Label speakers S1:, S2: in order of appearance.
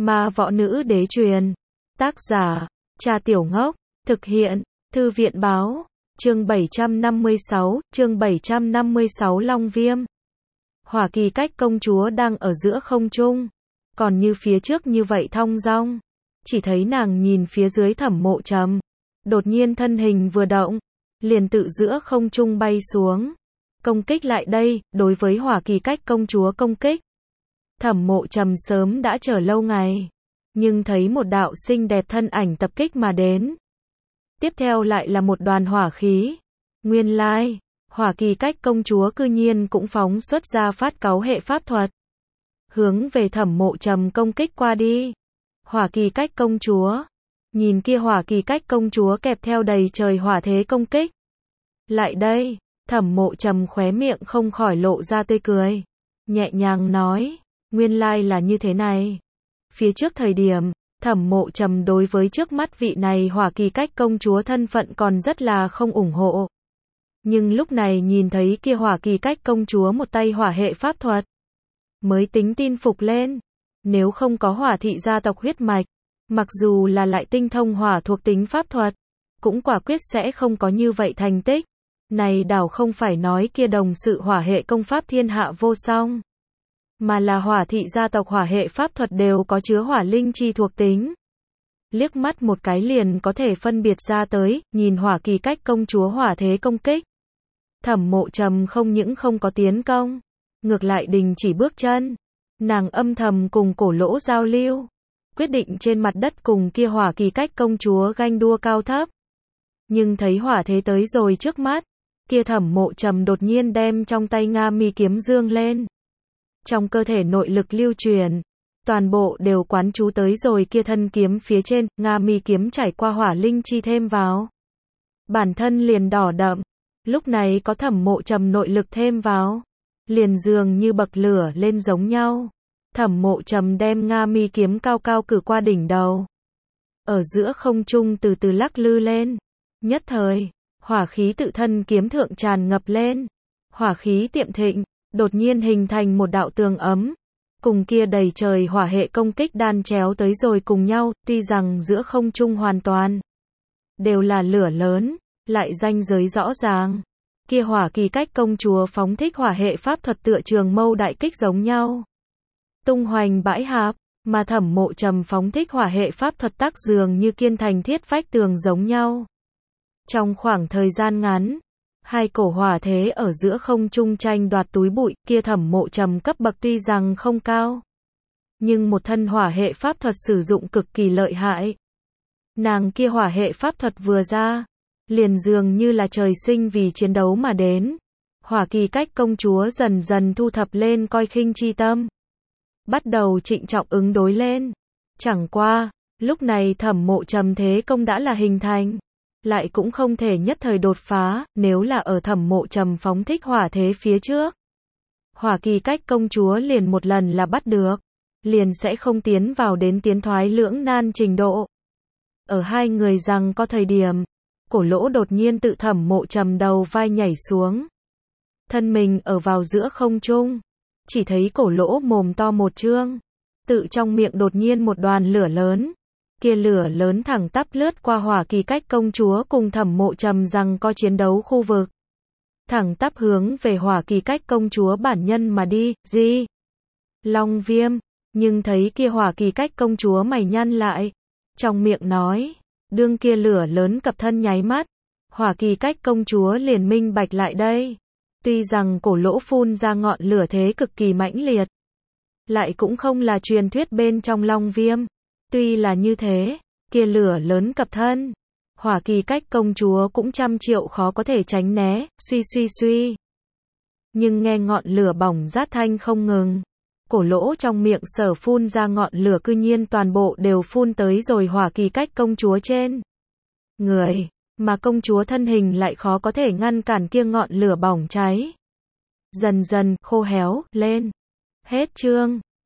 S1: Ma võ nữ đế truyền. Tác giả, Trà Tiểu Ngốc. Thực hiện, Thư viện báo. Chương 756 Long Viêm. Hỏa Kỳ Cách công chúa đang ở giữa không trung, còn như phía trước như vậy thong dong. Chỉ thấy nàng nhìn phía dưới Thẩm Mộ Trầm, đột nhiên thân hình vừa động, liền tự giữa không trung bay xuống, công kích lại đây. Đối với Hỏa Kỳ Cách công chúa công kích, Thẩm Mộ Trầm sớm đã chờ lâu ngày, nhưng thấy một đạo xinh đẹp thân ảnh tập kích mà đến. Tiếp theo lại là một đoàn hỏa khí. Nguyên lai, Hỏa Kỳ Cách công chúa cư nhiên cũng phóng xuất ra phát cáu hệ pháp thuật, hướng về Thẩm Mộ Trầm công kích qua đi. Hỏa Kỳ Cách công chúa, nhìn kia Hỏa Kỳ Cách công chúa kẹp theo đầy trời hỏa thế công kích. Lại đây, Thẩm Mộ Trầm khóe miệng không khỏi lộ ra tươi cười, nhẹ nhàng nói, nguyên lai là như thế này. Phía trước thời điểm, Thẩm Mộ Trầm đối với trước mắt vị này Hỏa Kỳ Cách công chúa thân phận còn rất là không ủng hộ. Nhưng lúc này nhìn thấy kia Hỏa Kỳ Cách công chúa một tay hỏa hệ pháp thuật, mới tính tin phục lên. Nếu không có Hỏa thị gia tộc huyết mạch, mặc dù là lại tinh thông hỏa thuộc tính pháp thuật, cũng quả quyết sẽ không có như vậy thành tích. Này đảo không phải nói kia đồng sự hỏa hệ công pháp thiên hạ vô song, mà là Hỏa thị gia tộc hỏa hệ pháp thuật đều có chứa hỏa linh chi thuộc tính. Liếc mắt một cái liền có thể phân biệt ra tới. Nhìn Hỏa Kỳ Cách công chúa hỏa thế công kích, Thẩm Mộ Trầm không những không có tiến công, ngược lại đình chỉ bước chân. Nàng âm thầm cùng Cổ Lỗ giao lưu, quyết định trên mặt đất cùng kia Hỏa Kỳ Cách công chúa ganh đua cao thấp. Nhưng thấy hỏa thế tới rồi trước mắt, kia Thẩm Mộ Trầm đột nhiên đem trong tay Nga Mi kiếm dương lên. Trong cơ thể nội lực lưu truyền, toàn bộ đều quán chú tới rồi kia thân kiếm phía trên. Nga Mi kiếm trải qua hỏa linh chi thêm vào, bản thân liền đỏ đậm. Lúc này có Thẩm Mộ Trầm nội lực thêm vào, liền dường như bậc lửa lên giống nhau. Thẩm Mộ Trầm đem Nga Mi kiếm cao cao cử qua đỉnh đầu, ở giữa không trung từ từ lắc lư lên. Nhất thời, hỏa khí tự thân kiếm thượng tràn ngập lên, hỏa khí tiệm thịnh, đột nhiên hình thành một đạo tường ấm, cùng kia đầy trời hỏa hệ công kích đan chéo tới rồi cùng nhau. Tuy rằng giữa không trung hoàn toàn đều là lửa lớn, lại ranh giới rõ ràng. Kia Hỏa Kỳ Cách công chúa phóng thích hỏa hệ pháp thuật tựa trường mâu đại kích giống nhau, tung hoành bãi hạp, mà Thẩm Mộ Trầm phóng thích hỏa hệ pháp thuật tác dường như kiên thành thiết vách tường giống nhau. Trong khoảng thời gian ngắn, hai cổ hỏa thế ở giữa không trung tranh đoạt túi bụi. Kia Thẩm Mộ Trầm cấp bậc tuy rằng không cao, nhưng một thân hỏa hệ pháp thuật sử dụng cực kỳ lợi hại. Nàng kia hỏa hệ pháp thuật vừa ra, liền dường như là trời sinh vì chiến đấu mà đến. Hỏa Kỳ Cách công chúa dần dần thu thập lên coi khinh chi tâm, bắt đầu trịnh trọng ứng đối lên. Chẳng qua, lúc này Thẩm Mộ Trầm thế công đã là hình thành, lại cũng không thể nhất thời đột phá. Nếu là ở Thẩm Mộ Trầm phóng thích hỏa thế phía trước, Hỏa Kỳ Cách công chúa liền một lần là bắt được, liền sẽ không tiến vào đến tiến thoái lưỡng nan trình độ. Ở hai người rằng có thời điểm, Cổ Lỗ đột nhiên tự Thẩm Mộ Trầm đầu vai nhảy xuống, thân mình ở vào giữa không trung. Chỉ thấy Cổ Lỗ mồm to một trương, tự trong miệng đột nhiên một đoàn lửa lớn. Kia lửa lớn thẳng tắp lướt qua Hỏa Kỳ Cách công chúa cùng Thẩm Mộ Trầm rằng có chiến đấu khu vực, thẳng tắp hướng về Hỏa Kỳ Cách công chúa bản nhân mà đi. Gì? Long Viêm. Nhưng thấy kia Hỏa Kỳ Cách công chúa mày nhăn lại, trong miệng nói, đương kia lửa lớn cập thân nháy mắt, Hỏa Kỳ Cách công chúa liền minh bạch lại đây. Tuy rằng Cổ Lỗ phun ra ngọn lửa thế cực kỳ mãnh liệt, lại cũng không là truyền thuyết bên trong Long Viêm. Tuy là như thế, kia lửa lớn cập thân, Hỏa Kỳ Cách công chúa cũng trăm triệu khó có thể tránh né. Suy. Nhưng nghe ngọn lửa bỏng rát thanh không ngừng, Cổ Lỗ trong miệng sở phun ra ngọn lửa cư nhiên toàn bộ đều phun tới rồi Hỏa Kỳ Cách công chúa trên người, mà công chúa thân hình lại khó có thể ngăn cản kia ngọn lửa bỏng cháy, dần dần khô héo lên. Hết chương.